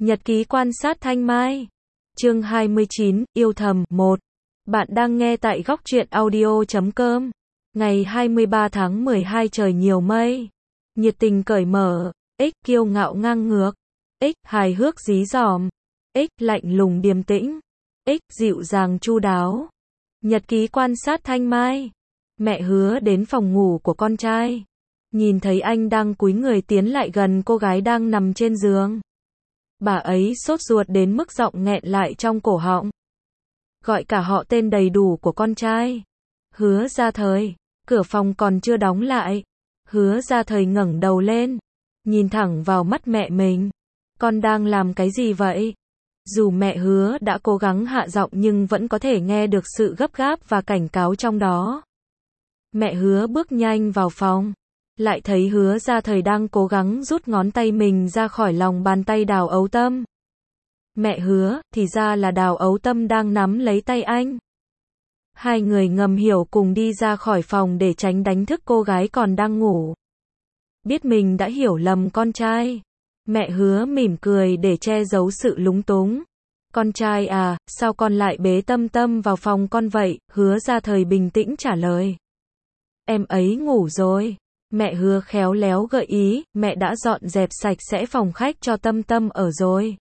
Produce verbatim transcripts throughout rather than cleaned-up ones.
Nhật ký quan sát Thanh Mai. Chương hai mươi chín, yêu thầm, một. Bạn đang nghe tại góc truyện audio chấm com. Ngày hai mươi ba tháng mười hai trời nhiều mây. Nhiệt tình cởi mở. X kiêu ngạo ngang ngược. X hài hước dí dỏm. X lạnh lùng điềm tĩnh. X dịu dàng chu đáo. Nhật ký quan sát Thanh Mai. Mẹ Hứa đến phòng ngủ của con trai. Nhìn thấy anh đang cúi người tiến lại gần cô gái đang nằm trên giường. Bà ấy sốt ruột đến mức giọng nghẹn lại trong cổ họng. Gọi cả họ tên đầy đủ của con trai. Hứa Gia Thời. Cửa phòng còn chưa đóng lại. Hứa Gia Thời ngẩng đầu lên. Nhìn thẳng vào mắt mẹ mình. Con đang làm cái gì vậy? Dù mẹ Hứa đã cố gắng hạ giọng nhưng vẫn có thể nghe được sự gấp gáp và cảnh cáo trong đó. Mẹ Hứa bước nhanh vào phòng. Lại thấy Hứa Gia Thời đang cố gắng rút ngón tay mình ra khỏi lòng bàn tay Đào Ấu Tâm. Mẹ Hứa, thì ra là Đào Ấu Tâm đang nắm lấy tay anh. Hai người ngầm hiểu cùng đi ra khỏi phòng để tránh đánh thức cô gái còn đang ngủ. Biết mình đã hiểu lầm con trai. Mẹ Hứa mỉm cười để che giấu sự lúng túng. Con trai à, sao con lại bế Tâm Tâm vào phòng con vậy? Hứa Gia Thời bình tĩnh trả lời. Em ấy ngủ rồi. Mẹ Hứa khéo léo gợi ý, mẹ đã dọn dẹp sạch sẽ phòng khách cho Tâm Tâm ở rồi.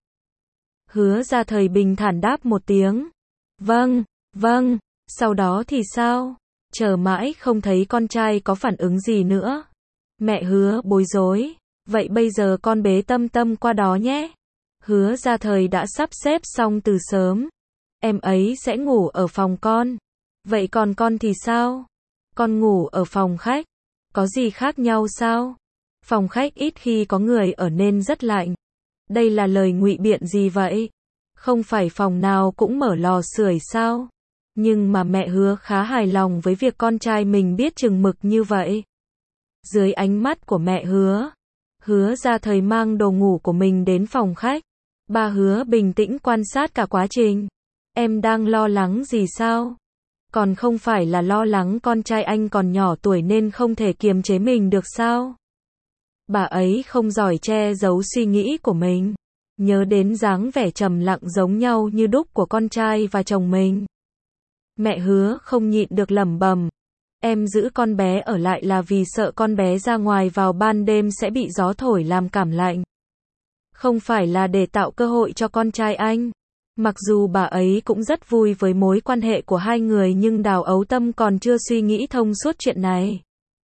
Hứa Gia Thời bình thản đáp một tiếng. Vâng, vâng, sau đó thì sao? Chờ mãi không thấy con trai có phản ứng gì nữa. Mẹ Hứa bối rối. Vậy bây giờ con bế Tâm Tâm qua đó nhé. Hứa Gia Thời đã sắp xếp xong từ sớm. Em ấy sẽ ngủ ở phòng con. Vậy còn con thì sao? Con ngủ ở phòng khách. Có gì khác nhau sao? Phòng khách ít khi có người ở nên rất lạnh. Đây là lời ngụy biện gì vậy? Không phải phòng nào cũng mở lò sưởi sao? Nhưng mà mẹ Hứa khá hài lòng với việc con trai mình biết chừng mực như vậy. Dưới ánh mắt của mẹ Hứa, Hứa Gia Thời mang đồ ngủ của mình đến phòng khách. Ba Hứa bình tĩnh quan sát cả quá trình. Em đang lo lắng gì sao? Còn không phải là lo lắng con trai anh còn nhỏ tuổi nên không thể kiềm chế mình được sao? Bà ấy không giỏi che giấu suy nghĩ của mình. Nhớ đến dáng vẻ trầm lặng giống nhau như đúc của con trai và chồng mình. Mẹ Hứa không nhịn được lẩm bẩm. Em giữ con bé ở lại là vì sợ con bé ra ngoài vào ban đêm sẽ bị gió thổi làm cảm lạnh. Không phải là để tạo cơ hội cho con trai anh. Mặc dù bà ấy cũng rất vui với mối quan hệ của hai người nhưng Đào Ấu Tâm còn chưa suy nghĩ thông suốt chuyện này.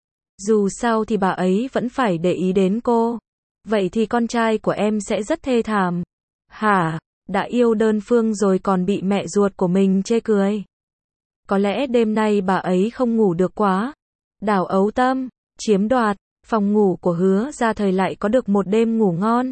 Dù sao thì bà ấy vẫn phải để ý đến cô. Vậy thì con trai của em sẽ rất thê thảm. Hả? Đã yêu đơn phương rồi còn bị mẹ ruột của mình chê cười. Có lẽ đêm nay bà ấy không ngủ được quá. Đào Ấu Tâm, chiếm đoạt, phòng ngủ của Hứa Gia Thời lại có được một đêm ngủ ngon.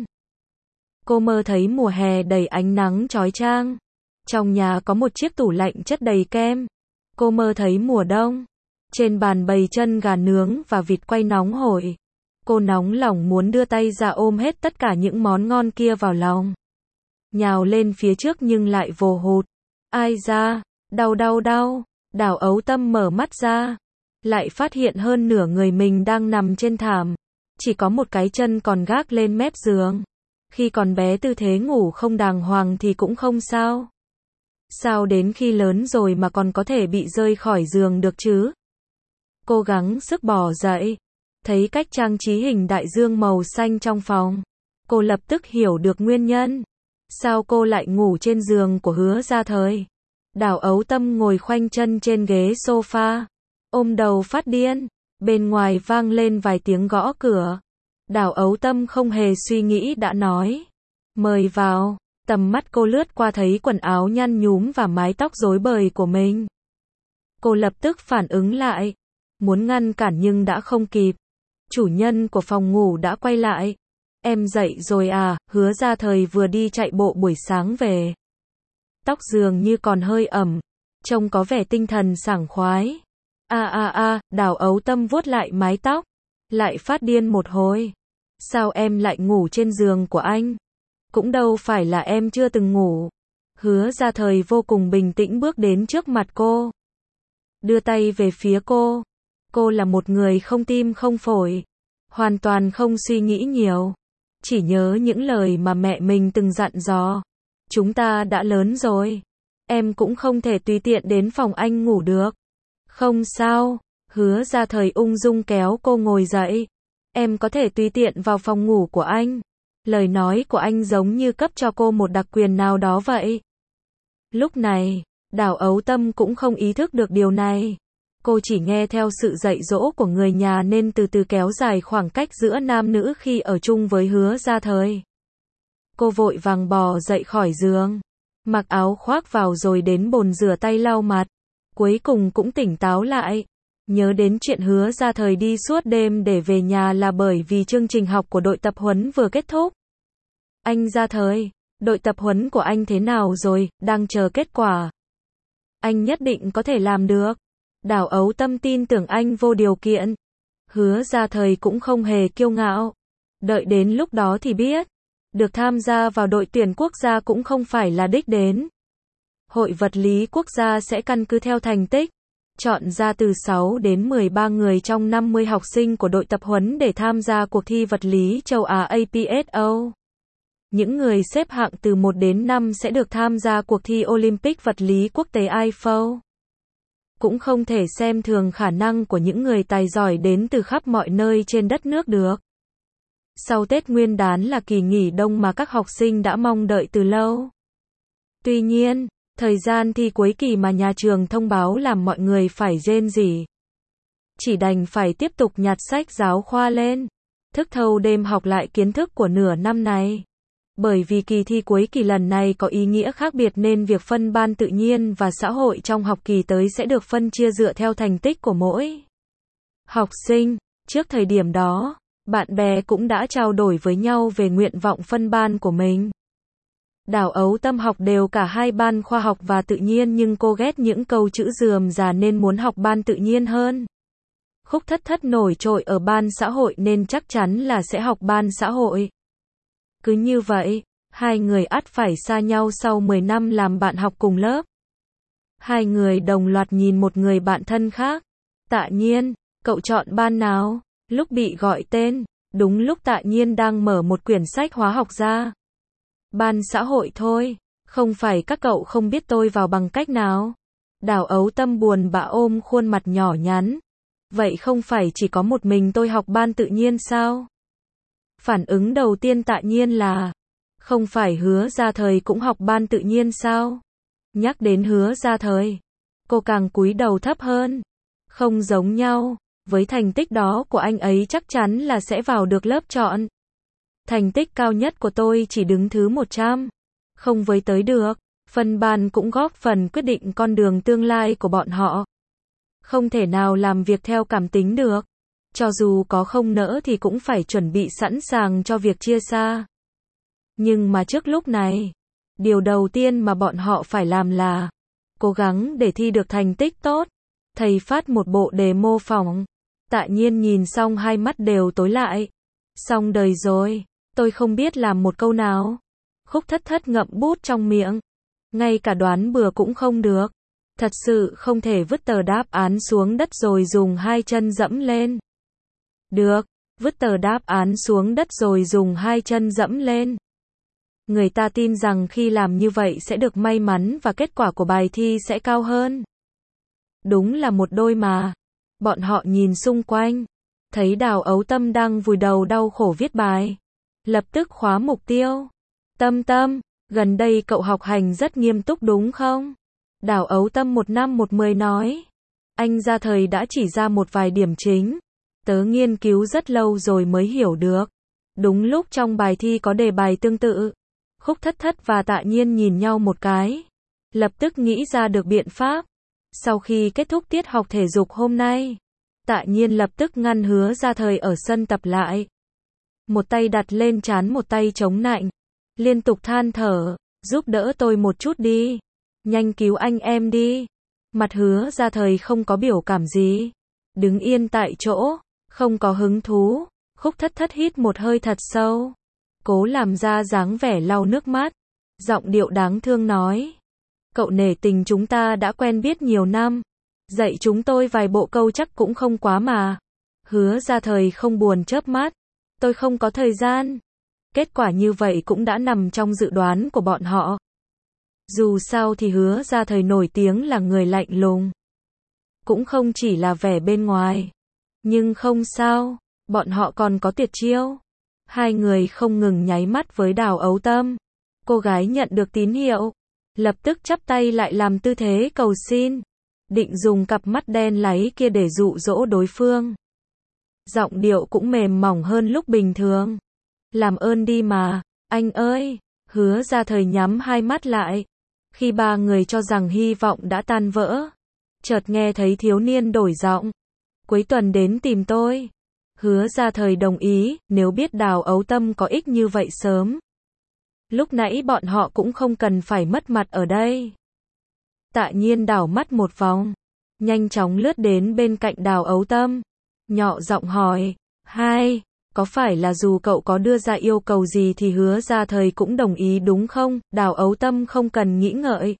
Cô mơ thấy mùa hè đầy ánh nắng chói chang. Trong nhà có một chiếc tủ lạnh chất đầy kem. Cô mơ thấy mùa đông. Trên bàn bày chân gà nướng và vịt quay nóng hổi. Cô nóng lòng muốn đưa tay ra ôm hết tất cả những món ngon kia vào lòng. Nhào lên phía trước nhưng lại vồ hụt. Ai da, đau đau đau. Đào Ấu Tâm mở mắt ra. Lại phát hiện hơn nửa người mình đang nằm trên thảm. Chỉ có một cái chân còn gác lên mép giường. Khi còn bé tư thế ngủ không đàng hoàng thì cũng không sao. Sao đến khi lớn rồi mà còn có thể bị rơi khỏi giường được chứ? Cố gắng sức bò dậy. Thấy cách trang trí hình đại dương màu xanh trong phòng. Cô lập tức hiểu được nguyên nhân. Sao cô lại ngủ trên giường của Hứa Gia Thời? Đào Ấu Tâm ngồi khoanh chân trên ghế sofa. Ôm đầu phát điên. Bên ngoài vang lên vài tiếng gõ cửa. Đào Ấu Tâm không hề suy nghĩ đã nói. Mời vào. Tầm mắt cô lướt qua thấy quần áo nhăn nhúm và mái tóc rối bời của mình. Cô lập tức phản ứng lại. Muốn ngăn cản nhưng đã không kịp. Chủ nhân của phòng ngủ đã quay lại. Em dậy rồi à? Hứa Gia Thời vừa đi chạy bộ buổi sáng về. Tóc dường như còn hơi ẩm. Trông có vẻ tinh thần sảng khoái. A a a, Đào Ấu Tâm vuốt lại mái tóc. Lại phát điên một hồi. Sao em lại ngủ trên giường của anh? Cũng đâu phải là em chưa từng ngủ. Hứa Gia Thời vô cùng bình tĩnh bước đến trước mặt cô. Đưa tay về phía cô. Cô là một người không tim không phổi. Hoàn toàn không suy nghĩ nhiều. chỉ nhớ những lời mà mẹ mình từng dặn dò. Chúng ta đã lớn rồi. Em cũng không thể tùy tiện đến phòng anh ngủ được. Không sao. Hứa Gia Thời ung dung kéo cô ngồi dậy. Em có thể tùy tiện vào phòng ngủ của anh. Lời nói của anh giống như cấp cho cô một đặc quyền nào đó vậy. Lúc này, Đào Ấu Tâm cũng không ý thức được điều này. Cô chỉ nghe theo sự dạy dỗ của người nhà nên từ từ kéo dài khoảng cách giữa nam nữ khi ở chung với Hứa Gia Thời. Cô vội vàng bò dậy khỏi giường, mặc áo khoác vào rồi đến bồn rửa tay lau mặt. Cuối cùng cũng tỉnh táo lại. Nhớ đến chuyện Hứa Gia Thời đi suốt đêm để về nhà là bởi vì chương trình học của đội tập huấn vừa kết thúc. Anh Gia Thời, đội tập huấn của anh thế nào rồi, đang chờ kết quả. Anh nhất định có thể làm được. Đào Ấu Tâm tin tưởng anh vô điều kiện. Hứa Gia Thời cũng không hề kiêu ngạo. Đợi đến lúc đó thì biết. Được tham gia vào đội tuyển quốc gia cũng không phải là đích đến. Hội vật lý quốc gia sẽ căn cứ theo thành tích, chọn ra từ sáu đến mười ba người trong năm mươi học sinh của đội tập huấn để tham gia cuộc thi vật lý châu Á A P S O. Những người xếp hạng từ một đến năm sẽ được tham gia cuộc thi Olympic vật lý quốc tế I F O. Cũng không thể xem thường khả năng của những người tài giỏi đến từ khắp mọi nơi trên đất nước được. Sau Tết Nguyên đán là kỳ nghỉ đông mà các học sinh đã mong đợi từ lâu. Tuy nhiên, thời gian thi cuối kỳ mà nhà trường thông báo làm mọi người phải rên rỉ. Chỉ đành phải tiếp tục nhặt sách giáo khoa lên, thức thâu đêm học lại kiến thức của nửa năm này. Bởi vì kỳ thi cuối kỳ lần này có ý nghĩa khác biệt nên việc phân ban tự nhiên và xã hội trong học kỳ tới sẽ được phân chia dựa theo thành tích của mỗi học sinh. Trước thời điểm đó, bạn bè cũng đã trao đổi với nhau về nguyện vọng phân ban của mình. Đào Ấu Tâm học đều cả hai ban khoa học và tự nhiên nhưng cô ghét những câu chữ rườm rà nên muốn học ban tự nhiên hơn. Khúc Thất Thất nổi trội ở ban xã hội nên chắc chắn là sẽ học ban xã hội. Cứ như vậy, hai người ắt phải xa nhau sau mười năm làm bạn học cùng lớp. Hai người đồng loạt nhìn một người bạn thân khác. Tạ Nhiên, cậu chọn ban nào? Lúc bị gọi tên, đúng lúc Tạ Nhiên đang mở một quyển sách hóa học ra. Ban xã hội thôi, không phải các cậu không biết tôi vào bằng cách nào. Đào Ấu Tâm buồn bã ôm khuôn mặt nhỏ nhắn. Vậy không phải chỉ có một mình tôi học ban tự nhiên sao? Phản ứng đầu tiên Tạ Nhiên là, không phải Hứa Gia Thời cũng học ban tự nhiên sao? Nhắc đến Hứa Gia Thời, cô càng cúi đầu thấp hơn. Không giống nhau, với thành tích đó của anh ấy chắc chắn là sẽ vào được lớp chọn. Thành tích cao nhất của tôi chỉ đứng thứ một trăm. Không với tới được, phân ban cũng góp phần quyết định con đường tương lai của bọn họ. Không thể nào làm việc theo cảm tính được. Cho dù có không nỡ thì cũng phải chuẩn bị sẵn sàng cho việc chia xa. Nhưng mà trước lúc này, điều đầu tiên mà bọn họ phải làm là cố gắng để thi được thành tích tốt. Thầy phát một bộ đề mô phỏng. Tạ Nhiên nhìn xong hai mắt đều tối lại. Xong đời rồi, tôi không biết làm một câu nào. Khúc Thất Thất ngậm bút trong miệng. Ngay cả đoán bừa cũng không được. Thật sự không thể vứt tờ đáp án xuống đất rồi dùng hai chân dẫm lên. Được, vứt tờ đáp án xuống đất rồi dùng hai chân dẫm lên. Người ta tin rằng khi làm như vậy sẽ được may mắn và kết quả của bài thi sẽ cao hơn. Đúng là một đôi mà. Bọn họ nhìn xung quanh, thấy Đào Ấu Tâm đang vùi đầu đau khổ viết bài. Lập tức khóa mục tiêu. Tâm Tâm, gần đây cậu học hành rất nghiêm túc đúng không? Đào Ấu Tâm một năm một mười nói. Anh Gia Thời đã chỉ ra một vài điểm chính. Tớ nghiên cứu rất lâu rồi mới hiểu được. Đúng lúc trong bài thi có đề bài tương tự. Khúc Thất Thất và Tạ Nhiên nhìn nhau một cái. Lập tức nghĩ ra được biện pháp. Sau khi kết thúc tiết học thể dục hôm nay, Tạ Nhiên lập tức ngăn Hứa Gia Thời ở sân tập lại. Một tay đặt lên trán một tay chống nạnh. Liên tục than thở, giúp đỡ tôi một chút đi. Nhanh cứu anh em đi. Mặt Hứa Gia Thời không có biểu cảm gì. Đứng yên tại chỗ, không có hứng thú. Khúc Thất Thất hít một hơi thật sâu. Cố làm ra dáng vẻ lau nước mắt. Giọng điệu đáng thương nói. Cậu nể tình chúng ta đã quen biết nhiều năm. Dạy chúng tôi vài bộ câu chắc cũng không quá mà. Hứa Gia Thời không buồn chớp mắt. Tôi không có thời gian. Kết quả như vậy cũng đã nằm trong dự đoán của bọn họ. Dù sao thì Hứa Gia Thời nổi tiếng là người lạnh lùng. Cũng không chỉ là vẻ bên ngoài. Nhưng không sao, bọn họ còn có tuyệt chiêu. Hai người không ngừng nháy mắt với Đào Ấu Tâm. Cô gái nhận được tín hiệu, lập tức chắp tay lại làm tư thế cầu xin, định dùng cặp mắt đen láy kia để dụ dỗ đối phương. Giọng điệu cũng mềm mỏng hơn lúc bình thường. Làm ơn đi mà, anh ơi. Hứa Gia Thời nhắm hai mắt lại. Khi ba người cho rằng hy vọng đã tan vỡ, chợt nghe thấy thiếu niên đổi giọng. Cuối tuần đến tìm tôi. Hứa Gia Thời đồng ý, nếu biết Đào Ấu Tâm có ích như vậy sớm. Lúc nãy bọn họ cũng không cần phải mất mặt ở đây. Tạ Nhiên đảo mắt một vòng, nhanh chóng lướt đến bên cạnh Đào Ấu Tâm, nhỏ giọng hỏi, hai, có phải là dù cậu có đưa ra yêu cầu gì thì Hứa Gia Thời cũng đồng ý đúng không? Đào Ấu Tâm không cần nghĩ ngợi.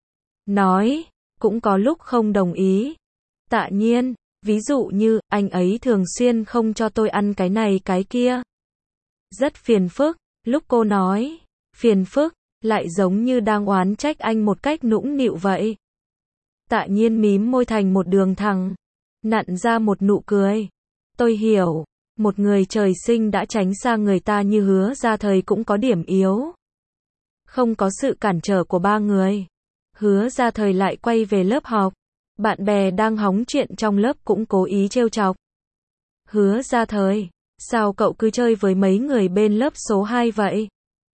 Nói, cũng có lúc không đồng ý. Tạ Nhiên, ví dụ như, anh ấy thường xuyên không cho tôi ăn cái này cái kia. Rất phiền phức, lúc cô nói, phiền phức, lại giống như đang oán trách anh một cách nũng nịu vậy. Tạ Nhiên mím môi thành một đường thẳng, nặn ra một nụ cười. Tôi hiểu, một người trời sinh đã tránh xa người ta như Hứa Gia Thời cũng có điểm yếu. Không có sự cản trở của ba người, Hứa Gia Thời lại quay về lớp học. Bạn bè đang hóng chuyện trong lớp cũng cố ý trêu chọc. Hứa Gia Thời, sao cậu cứ chơi với mấy người bên lớp số hai vậy?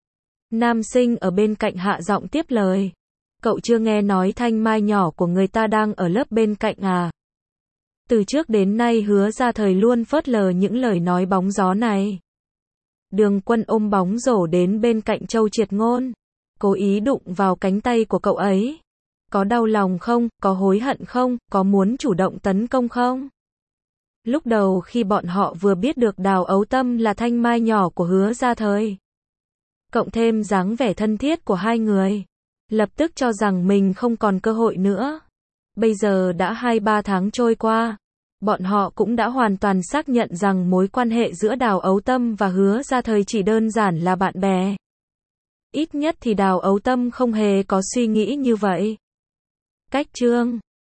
Nam sinh ở bên cạnh hạ giọng tiếp lời. Cậu chưa nghe nói Thanh Mai nhỏ của người ta đang ở lớp bên cạnh à? Từ trước đến nay Hứa Gia Thời luôn phớt lờ những lời nói bóng gió này. Đường Quân ôm bóng rổ đến bên cạnh Châu Triệt Ngôn, cố ý đụng vào cánh tay của cậu ấy. Có đau lòng không? Có hối hận không? Có muốn chủ động tấn công không? Lúc đầu khi bọn họ vừa biết được Đào Ấu Tâm là Thanh Mai nhỏ của Hứa Gia Thời, cộng thêm dáng vẻ thân thiết của hai người, lập tức cho rằng mình không còn cơ hội nữa. Bây giờ đã hai ba tháng trôi qua, bọn họ cũng đã hoàn toàn xác nhận rằng mối quan hệ giữa Đào Ấu Tâm và Hứa Gia Thời chỉ đơn giản là bạn bè. Ít nhất thì Đào Ấu Tâm không hề có suy nghĩ như vậy. Cách chương